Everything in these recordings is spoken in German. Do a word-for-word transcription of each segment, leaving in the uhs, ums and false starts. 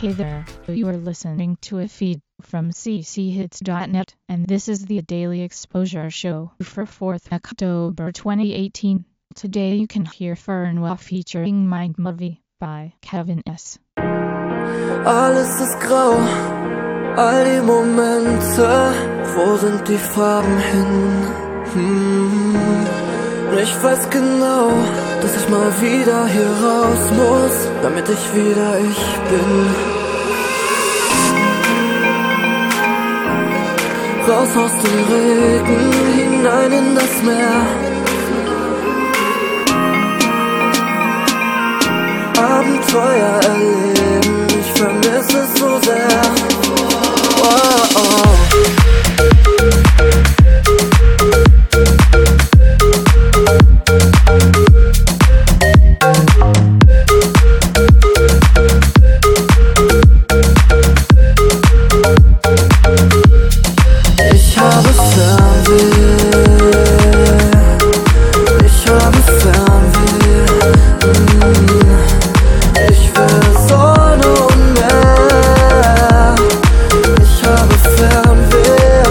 Hey there, you are listening to a feed from c c hits dot net, and this is the Daily Exposure Show for fourth October twenty eighteen. Today you can hear Fernwa featuring Mind Movie by Kevin S. Alles ist grau, all die Momente, wo sind die Farben hin? Hm. Ich weiß genau, dass ich mal wieder hier raus muss, damit ich wieder ich bin. Raus aus dem Regen, hinein in das Meer. Abenteuer erleben, ich vermisse es so sehr. Oh, oh. Ich habe Fernweh, ich habe Fernweh, mm. Ich will Sonne und Meer. Ich habe Fernweh,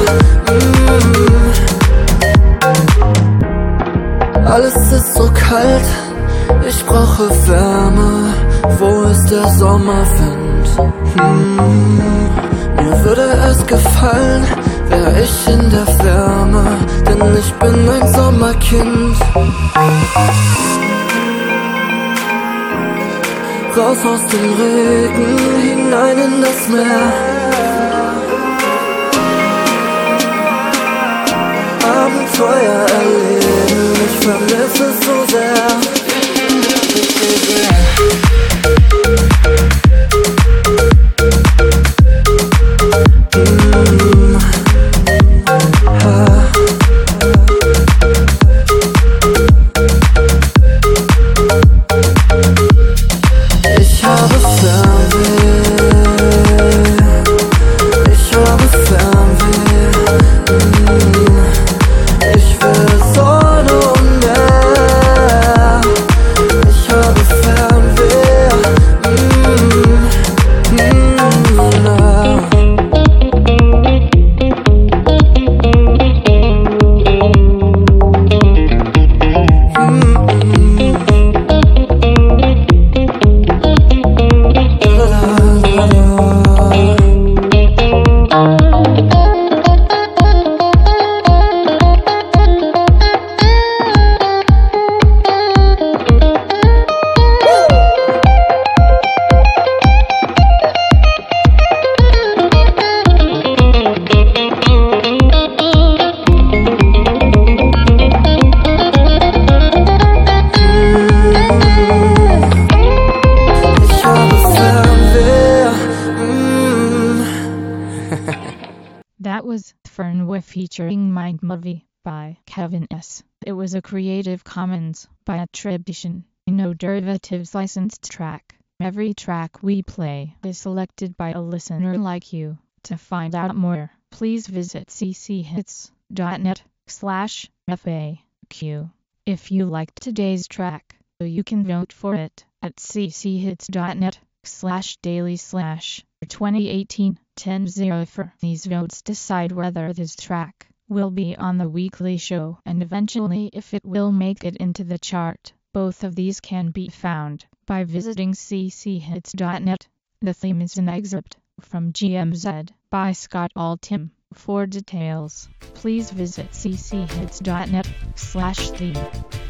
mm. Alles ist so kalt, ich brauche Wärme. Wo ist der Sommerwind? Hm. Mir würde es gefallen, wär ich in der Wärme, denn ich bin ein Sommerkind. Raus aus dem Regen, hinein in das Meer. Abenteuer erleben, ich vermisse es so sehr. Ich habe Fernweh, ich habe Fernweh, ich will Sonne und Meer. Ich habe Fernweh, That was Fernwa featuring Mind Movie by Kevin S. It was a Creative Commons by attribution, no derivatives licensed track. Every track we play is selected by a listener like you. To find out more, please visit c c hits dot net slash F A Q. If you liked today's track, you can vote for it at c c hits dot net slash daily slash twenty eighteen ten oh four. These votes decide whether this track will be on the weekly show and eventually if it will make it into the chart. Both of these can be found by visiting c c hits dot net. The theme is an excerpt from G M Z by Scott Altham. For details, please visit c c hits dot net slash theme.